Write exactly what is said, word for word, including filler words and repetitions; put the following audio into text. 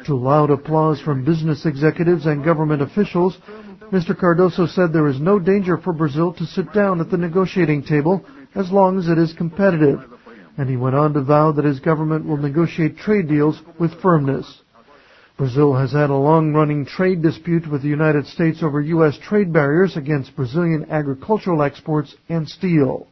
To loud applause from business executives and government officials, Mister Cardoso said there is no danger for Brazil to sit down at the negotiating table as long as it is competitive, and he went on to vow that his government will negotiate trade deals with firmness. Brazil has had a long-running trade dispute with the United States over U S trade barriers against Brazilian agricultural exports and steel.